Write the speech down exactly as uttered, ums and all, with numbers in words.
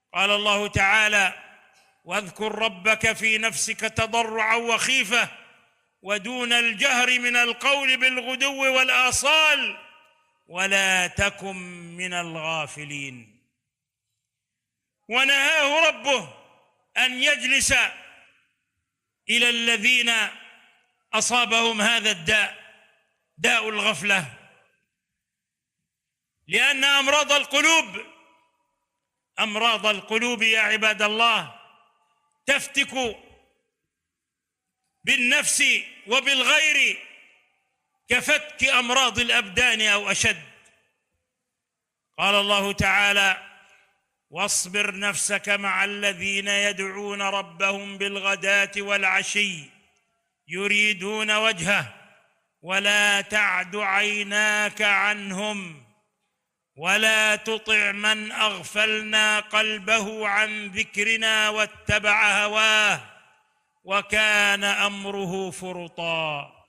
قال الله تعالى: واذكر ربك في نفسك تضرعا وخيفة ودون الجهر من القول بالغدو والآصال ولا تكن من الغافلين. ونهاه ربه أن يجلس إلى الذين أصابهم هذا الداء، داء الغفلة، لأن أمراض القلوب أمراض القلوب يا عباد الله تفتك بالنفس وبالغير كفتك أمراض الأبدان أو أشد. قال الله تعالى: واصبر نفسك مع الذين يدعون ربهم بالغداة والعشي يريدون وجهه ولا تعد عيناك عنهم ولا تطع من أغفلنا قلبه عن ذكرنا واتبع هواه وكان أمره فرطا.